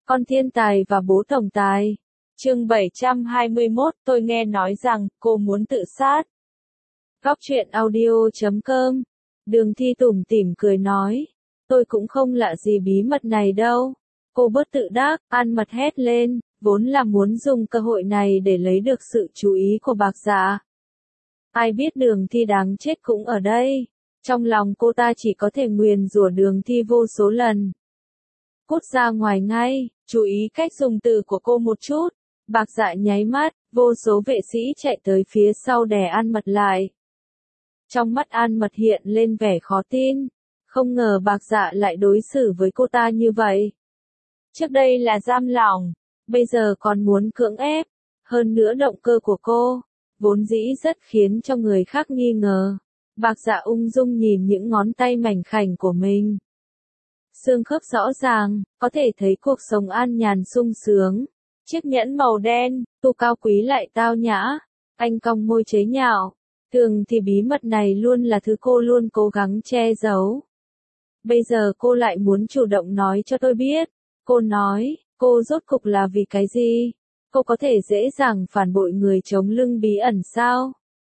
Con thiên tài và bố tổng tài. Chương 721, tôi nghe nói rằng cô muốn tự sát. Góc truyện audio.com. Đường Thi tủm tỉm cười nói, tôi cũng không lạ gì bí mật này đâu. Cô bớt tự đắc, An Mật hét lên, vốn là muốn dùng cơ hội này để lấy được sự chú ý của Bạc Dạ. Ai biết Đường Thi đáng chết cũng ở đây. Trong lòng cô ta chỉ có thể nguyền rủa Đường Thi vô số lần. Cút ra ngoài ngay, chú ý cách dùng từ của cô một chút. Bạc Dạ nháy mắt, vô số vệ sĩ chạy tới phía sau đè An Mật lại. Trong mắt An Mật hiện lên vẻ khó tin. Không ngờ Bạc Dạ lại đối xử với cô ta như vậy. Trước đây là giam lỏng, bây giờ còn muốn cưỡng ép. Hơn nữa động cơ của cô, vốn dĩ rất khiến cho người khác nghi ngờ. Bạc Dạ ung dung nhìn những ngón tay mảnh khảnh của mình. Xương khớp rõ ràng, có thể thấy cuộc sống an nhàn sung sướng. Chiếc nhẫn màu đen, tu cao quý lại tao nhã. Anh cong môi chế nhạo. Thường thì bí mật này luôn là thứ cô luôn cố gắng che giấu. Bây giờ cô lại muốn chủ động nói cho tôi biết. Cô nói, cô rốt cục là vì cái gì? Cô có thể dễ dàng phản bội người chống lưng bí ẩn sao?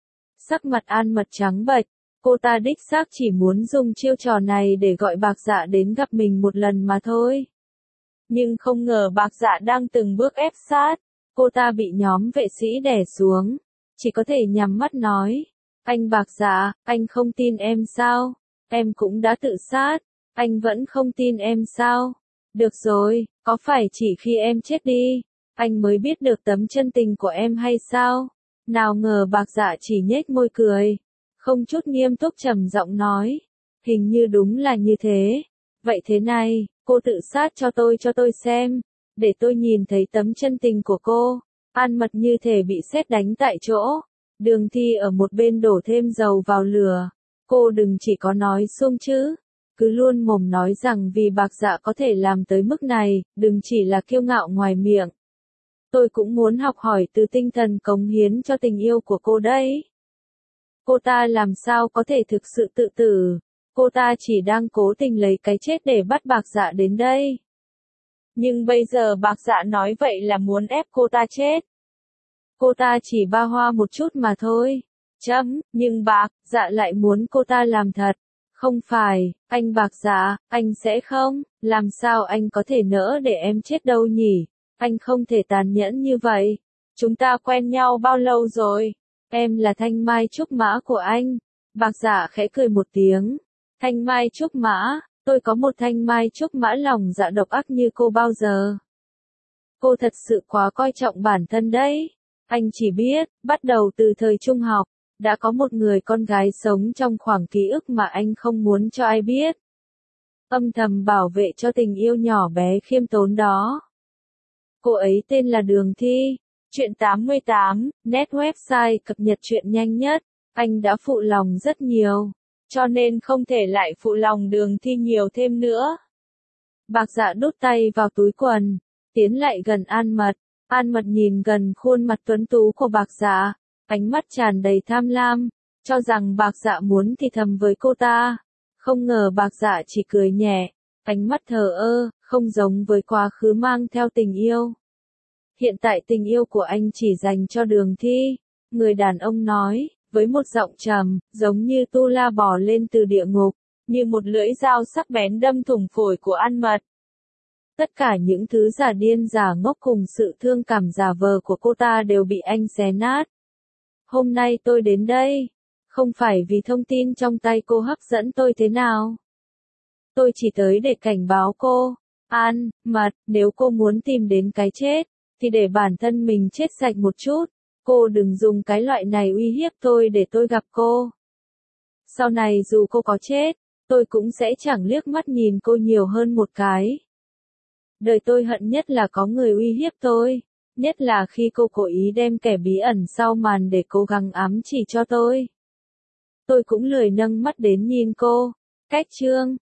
Sắc mặt An Mật trắng bệch. Cô ta đích xác chỉ muốn dùng chiêu trò này để gọi Bạc Dạ đến gặp mình một lần mà thôi. Nhưng không ngờ Bạc Dạ đang từng bước ép sát. Cô ta bị nhóm vệ sĩ đè xuống. Chỉ có thể nhắm mắt nói. Anh Bạc Dạ, anh không tin em sao? Em cũng đã tự sát. Anh vẫn không tin em sao? Được rồi, có phải chỉ khi em chết đi, anh mới biết được tấm chân tình của em hay sao? Nào ngờ Bạc Dạ chỉ nhếch môi cười. Không chút nghiêm túc trầm giọng nói. Hình như đúng là như thế. Vậy thế này, cô tự sát cho tôi xem. Để tôi nhìn thấy tấm chân tình của cô. An Mật như thể bị sét đánh tại chỗ. Đường Thi ở một bên đổ thêm dầu vào lửa. Cô đừng chỉ có nói suông chứ. Cứ luôn mồm nói rằng vì Bạc Dạ có thể làm tới mức này, đừng chỉ là kiêu ngạo ngoài miệng. Tôi cũng muốn học hỏi từ tinh thần cống hiến cho tình yêu của cô đấy. Cô ta làm sao có thể thực sự tự tử? Cô ta chỉ đang cố tình lấy cái chết để bắt Bạc Dạ đến đây. Nhưng bây giờ Bạc Dạ nói vậy là muốn ép cô ta chết. Cô ta chỉ ba hoa một chút mà thôi. Nhưng Bạc Dạ lại muốn cô ta làm thật. Không phải, anh Bạc Dạ, anh sẽ không, làm sao anh có thể nỡ để em chết đâu nhỉ? Anh không thể tàn nhẫn như vậy. Chúng ta quen nhau bao lâu rồi? Em là thanh mai trúc mã của anh. Bạc Dạ khẽ cười một tiếng. Thanh mai trúc mã, tôi có một thanh mai trúc mã lòng dạ độc ác như cô bao giờ. Cô thật sự quá coi trọng bản thân đấy. Anh chỉ biết, bắt đầu từ thời trung học, đã có một người con gái sống trong khoảng ký ức mà anh không muốn cho ai biết. Âm thầm bảo vệ cho tình yêu nhỏ bé khiêm tốn đó. Cô ấy tên là Đường Thi. Chuyện 88, net website cập nhật chuyện nhanh nhất. Anh đã phụ lòng rất nhiều, cho nên không thể lại phụ lòng Đường Thi nhiều thêm nữa. Bạc Dạ đút tay vào túi quần, tiến lại gần An Mật. An Mật nhìn gần khuôn mặt tuấn tú của Bạc Dạ, ánh mắt tràn đầy tham lam, cho rằng Bạc Dạ muốn thì thầm với cô ta. Không ngờ Bạc Dạ chỉ cười nhẹ, ánh mắt thờ ơ, không giống với quá khứ mang theo tình yêu. Hiện tại tình yêu của anh chỉ dành cho Đường Thi, người đàn ông nói, với một giọng trầm, giống như tu la bò lên từ địa ngục, như một lưỡi dao sắc bén đâm thủng phổi của An Mật. Tất cả những thứ giả điên giả ngốc cùng sự thương cảm giả vờ của cô ta đều bị anh xé nát. Hôm nay tôi đến đây, không phải vì thông tin trong tay cô hấp dẫn tôi thế nào. Tôi chỉ tới để cảnh báo cô, An Mật, nếu cô muốn tìm đến cái chết, thì để bản thân mình chết sạch một chút. Cô đừng dùng cái loại này uy hiếp tôi để tôi gặp cô. Sau này dù cô có chết, tôi cũng sẽ chẳng liếc mắt nhìn cô nhiều hơn một cái. Đời tôi hận nhất là có người uy hiếp tôi, nhất là khi cô cố ý đem kẻ bí ẩn sau màn để cố gắng ám chỉ cho tôi. Tôi cũng lười nâng mắt đến nhìn cô. Cách chương